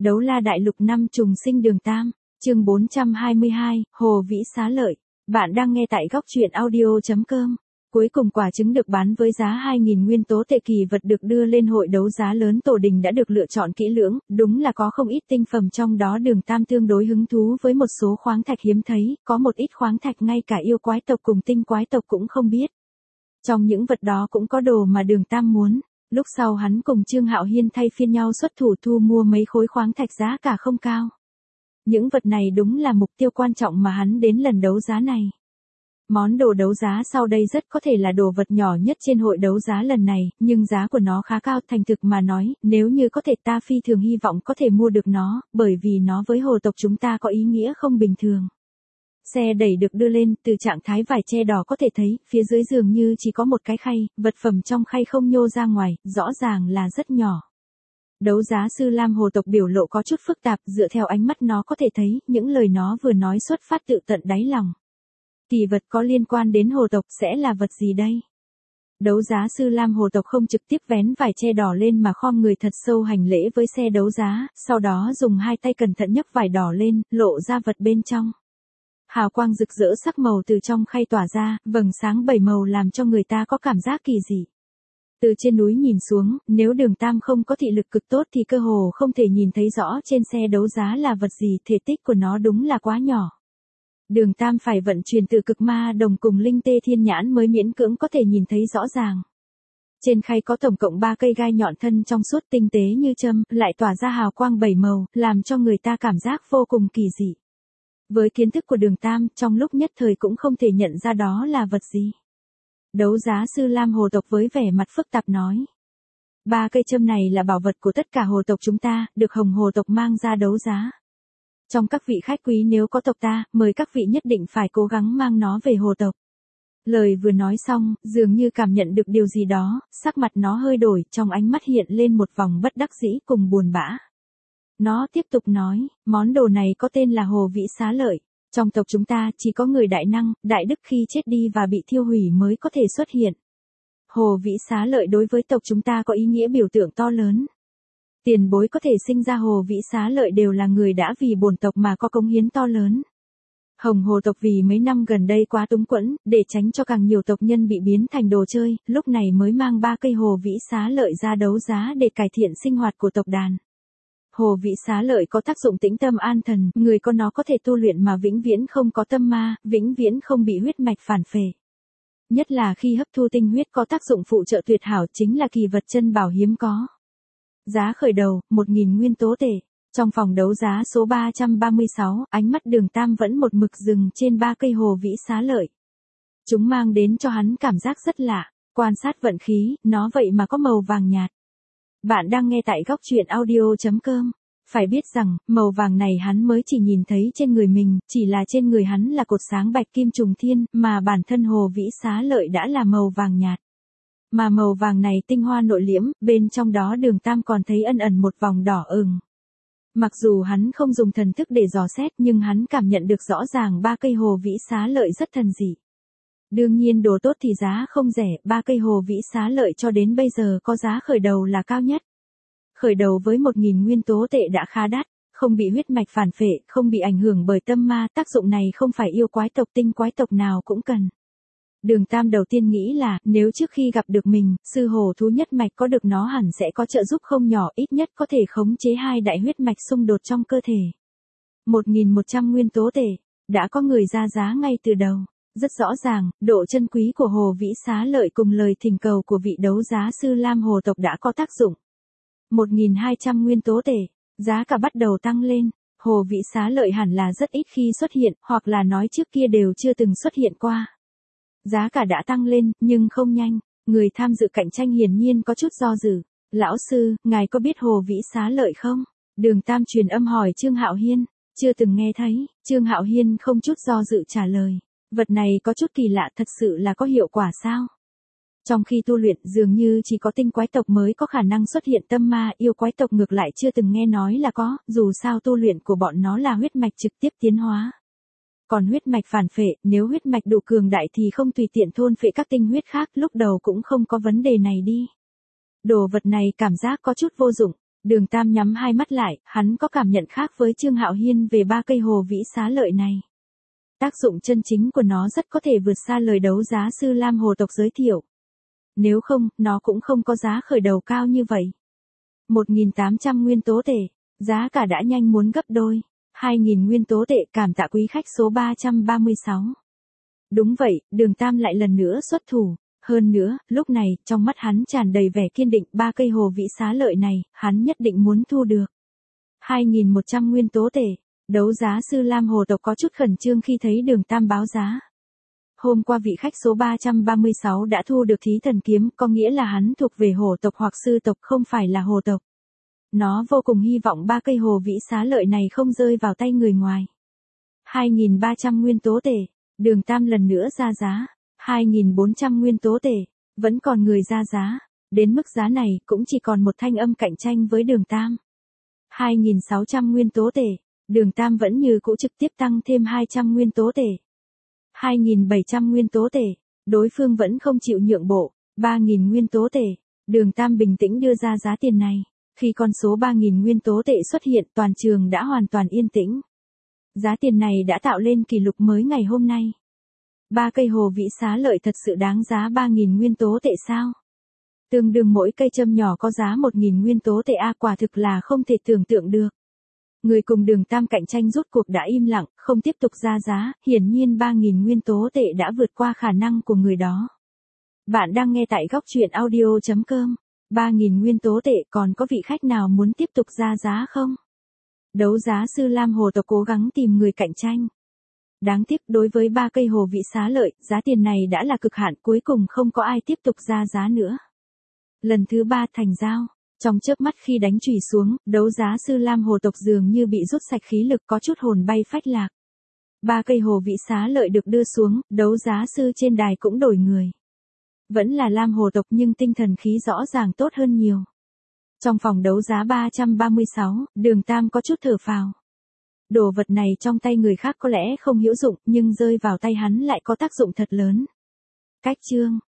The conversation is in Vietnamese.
Đấu la đại lục năm trùng sinh đường Tam, chương 422, Hồ Vĩ Xá Lợi. Bạn đang nghe tại góc truyện audio.com. Cuối cùng quả trứng được bán với giá 2.000 nguyên tố tệ, kỳ vật được đưa lên hội đấu giá lớn tổ đình đã được lựa chọn kỹ lưỡng, đúng là có không ít tinh phẩm, trong đó đường Tam tương đối hứng thú với một số khoáng thạch hiếm thấy, có một ít khoáng thạch ngay cả yêu quái tộc cùng tinh quái tộc cũng không biết. Trong những vật đó cũng có đồ mà đường Tam muốn. Lúc sau hắn cùng Trương Hạo Hiên thay phiên nhau xuất thủ thu mua mấy khối khoáng thạch giá cả không cao. Những vật này đúng là mục tiêu quan trọng mà hắn đến lần đấu giá này. Món đồ đấu giá sau đây rất có thể là đồ vật nhỏ nhất trên hội đấu giá lần này, nhưng giá của nó khá cao, thành thực mà nói, nếu như có thể ta phi thường hy vọng có thể mua được nó, bởi vì nó với hồ tộc chúng ta có ý nghĩa không bình thường. Xe đẩy được đưa lên, từ trạng thái vải che đỏ có thể thấy, phía dưới dường như chỉ có một cái khay, vật phẩm trong khay không nhô ra ngoài, rõ ràng là rất nhỏ. Đấu giá sư Lam hồ tộc biểu lộ có chút phức tạp, dựa theo ánh mắt nó có thể thấy, những lời nó vừa nói xuất phát tự tận đáy lòng. Kỳ vật có liên quan đến hồ tộc sẽ là vật gì đây? Đấu giá sư Lam hồ tộc không trực tiếp vén vải che đỏ lên mà khom người thật sâu hành lễ với xe đấu giá, sau đó dùng hai tay cẩn thận nhấc vải đỏ lên, lộ ra vật bên trong. Hào quang rực rỡ sắc màu từ trong khay tỏa ra, vầng sáng bảy màu làm cho người ta có cảm giác kỳ dị. Từ trên núi nhìn xuống, nếu đường Tam không có thị lực cực tốt thì cơ hồ không thể nhìn thấy rõ trên xe đấu giá là vật gì, thể tích của nó đúng là quá nhỏ. Đường Tam phải vận chuyển từ cực ma đồng cùng linh tê thiên nhãn mới miễn cưỡng có thể nhìn thấy rõ ràng. Trên khay có tổng cộng 3 cây gai nhọn thân trong suốt tinh tế như châm, lại tỏa ra hào quang bảy màu, làm cho người ta cảm giác vô cùng kỳ dị. Với kiến thức của đường Tam, trong lúc nhất thời cũng không thể nhận ra đó là vật gì. Đấu giá sư Lam hồ tộc với vẻ mặt phức tạp nói. 3 cây châm này là bảo vật của tất cả hồ tộc chúng ta, được Hồng hồ tộc mang ra đấu giá. Trong các vị khách quý nếu có tộc ta, mời các vị nhất định phải cố gắng mang nó về hồ tộc. Lời vừa nói xong, dường như cảm nhận được điều gì đó, sắc mặt nó hơi đổi, trong ánh mắt hiện lên một vòng bất đắc dĩ cùng buồn bã. Nó tiếp tục nói, món đồ này có tên là Hồ Vĩ Xá Lợi. Trong tộc chúng ta chỉ có người đại năng, đại đức khi chết đi và bị thiêu hủy mới có thể xuất hiện. Hồ Vĩ Xá Lợi đối với tộc chúng ta có ý nghĩa biểu tượng to lớn. Tiền bối có thể sinh ra Hồ Vĩ Xá Lợi đều là người đã vì bổn tộc mà có cống hiến to lớn. Hồng hồ tộc vì mấy năm gần đây quá túng quẫn, để tránh cho càng nhiều tộc nhân bị biến thành đồ chơi, lúc này mới mang 3 cây Hồ Vĩ Xá Lợi ra đấu giá để cải thiện sinh hoạt của tộc đàn. Hồ Vĩ Xá Lợi có tác dụng tĩnh tâm an thần, người có nó có thể tu luyện mà vĩnh viễn không có tâm ma, vĩnh viễn không bị huyết mạch phản phệ. Nhất là khi hấp thu tinh huyết có tác dụng phụ trợ tuyệt hảo, chính là kỳ vật chân bảo hiếm có. Giá khởi đầu, 1.000 nguyên tố tệ. Trong phòng đấu giá số 336, ánh mắt đường Tam vẫn một mực dừng trên 3 cây Hồ Vĩ Xá Lợi. Chúng mang đến cho hắn cảm giác rất lạ, quan sát vận khí, nó vậy mà có màu vàng nhạt. Bạn đang nghe tại góc truyện audio.com. Phải biết rằng, màu vàng này hắn mới chỉ nhìn thấy trên người mình, chỉ là trên người hắn là cột sáng bạch kim trùng thiên, mà bản thân Hồ Vĩ Xá Lợi đã là màu vàng nhạt. Mà màu vàng này tinh hoa nội liễm, bên trong đó đường Tam còn thấy ẩn ẩn một vòng đỏ ửng. Mặc dù hắn không dùng thần thức để dò xét nhưng hắn cảm nhận được rõ ràng 3 cây Hồ Vĩ Xá Lợi rất thần dị. Đương nhiên đồ tốt thì giá không rẻ, 3 cây Hồ Vĩ Xá Lợi cho đến bây giờ có giá khởi đầu là cao nhất. Khởi đầu với 1.000 nguyên tố tệ đã khá đắt, không bị huyết mạch phản phệ, không bị ảnh hưởng bởi tâm ma, tác dụng này không phải yêu quái tộc tinh quái tộc nào cũng cần. Đường Tam đầu tiên nghĩ là, nếu trước khi gặp được mình, sư hồ thú nhất mạch có được nó hẳn sẽ có trợ giúp không nhỏ, ít nhất có thể khống chế 2 đại huyết mạch xung đột trong cơ thể. 1.100 nguyên tố tệ, đã có người ra giá ngay từ đầu. Rất rõ ràng, độ chân quý của Hồ Vĩ Xá Lợi cùng lời thỉnh cầu của vị đấu giá sư Lam hồ tộc đã có tác dụng. 1.200 nguyên tố tệ, giá cả bắt đầu tăng lên. Hồ Vĩ Xá Lợi hẳn là rất ít khi xuất hiện, hoặc là nói trước kia đều chưa từng xuất hiện qua. Giá cả đã tăng lên, nhưng không nhanh. Người tham dự cạnh tranh hiển nhiên có chút do dự. Lão sư, ngài có biết Hồ Vĩ Xá Lợi không? Đường Tam truyền âm hỏi Trương Hạo Hiên. Chưa từng nghe thấy. Trương Hạo Hiên không chút do dự trả lời. Vật này có chút kỳ lạ, thật sự là có hiệu quả sao? Trong khi tu luyện dường như chỉ có tinh quái tộc mới có khả năng xuất hiện tâm ma, yêu quái tộc ngược lại chưa từng nghe nói là có, dù sao tu luyện của bọn nó là huyết mạch trực tiếp tiến hóa. Còn huyết mạch phản phệ, nếu huyết mạch đủ cường đại thì không tùy tiện thôn phệ các tinh huyết khác, lúc đầu cũng không có vấn đề này đi. Đồ vật này cảm giác có chút vô dụng, Đường Tam nhắm hai mắt lại, hắn có cảm nhận khác với Trương Hạo Hiên về ba cây hồ vĩ xá lợi này. Tác dụng chân chính của nó rất có thể vượt xa lời đấu giá sư Lam Hồ tộc giới thiệu. Nếu không, nó cũng không có giá khởi đầu cao như vậy. 1.800 nguyên tố tệ, giá cả đã nhanh muốn gấp đôi. 2.000 nguyên tố tệ, cảm tạ quý khách số 336. Đúng vậy, Đường Tam lại lần nữa xuất thủ. Hơn nữa, lúc này, trong mắt hắn tràn đầy vẻ kiên định, ba cây hồ vĩ xá lợi này, hắn nhất định muốn thu được. 2.100 nguyên tố tệ, đấu giá sư Lam Hồ tộc có chút khẩn trương khi thấy Đường Tam báo giá. Hôm qua vị khách số 336 đã thu được thí thần kiếm, có nghĩa là hắn thuộc về hồ tộc hoặc sư tộc, không phải là hồ tộc. Nó vô cùng hy vọng ba cây hồ vĩ xá lợi này không rơi vào tay người ngoài. 2.300 nguyên tố tệ, Đường Tam lần nữa ra giá. 2.400 nguyên tố tệ, vẫn còn người ra giá. Đến mức giá này cũng chỉ còn một thanh âm cạnh tranh với Đường Tam. 2.600 nguyên tố tệ, Đường Tam vẫn như cũ trực tiếp tăng thêm 200 nguyên tố tệ. 2.700 nguyên tố tệ, đối phương vẫn không chịu nhượng bộ. 3.000 nguyên tố tệ, Đường Tam bình tĩnh đưa ra giá tiền này. Khi con số 3.000 nguyên tố tệ xuất hiện, toàn trường đã hoàn toàn yên tĩnh. Giá tiền này đã tạo lên kỷ lục mới ngày hôm nay. Ba cây hồ vĩ xá lợi thật sự đáng giá 3.000 nguyên tố tệ sao? Tương đương mỗi cây châm nhỏ có giá 1.000 nguyên tố tệ quả thực là không thể tưởng tượng được. Người cùng Đường Tam cạnh tranh rút cuộc đã im lặng, không tiếp tục ra giá, hiển nhiên 3.000 nguyên tố tệ đã vượt qua khả năng của người đó. Bạn đang nghe tại góc truyện audio.com. 3.000 nguyên tố tệ, còn có vị khách nào muốn tiếp tục ra giá không? Đấu giá sư Lam Hồ tộc cố gắng tìm người cạnh tranh. Đáng tiếc đối với ba cây hồ vĩ xá lợi, giá tiền này đã là cực hạn, cuối cùng không có ai tiếp tục ra giá nữa. Lần thứ 3 thành giao, trong chớp mắt khi đánh chùy xuống, đấu giá sư Lam Hồ tộc dường như bị rút sạch khí lực, có chút hồn bay phách lạc. Ba cây hồ vĩ xá lợi được đưa xuống, đấu giá sư trên đài cũng đổi người. Vẫn là Lam Hồ tộc nhưng tinh thần khí rõ ràng tốt hơn nhiều. Trong phòng đấu giá 336, Đường Tam có chút thở phào. Đồ vật này trong tay người khác có lẽ không hữu dụng, nhưng rơi vào tay hắn lại có tác dụng thật lớn. Cách chương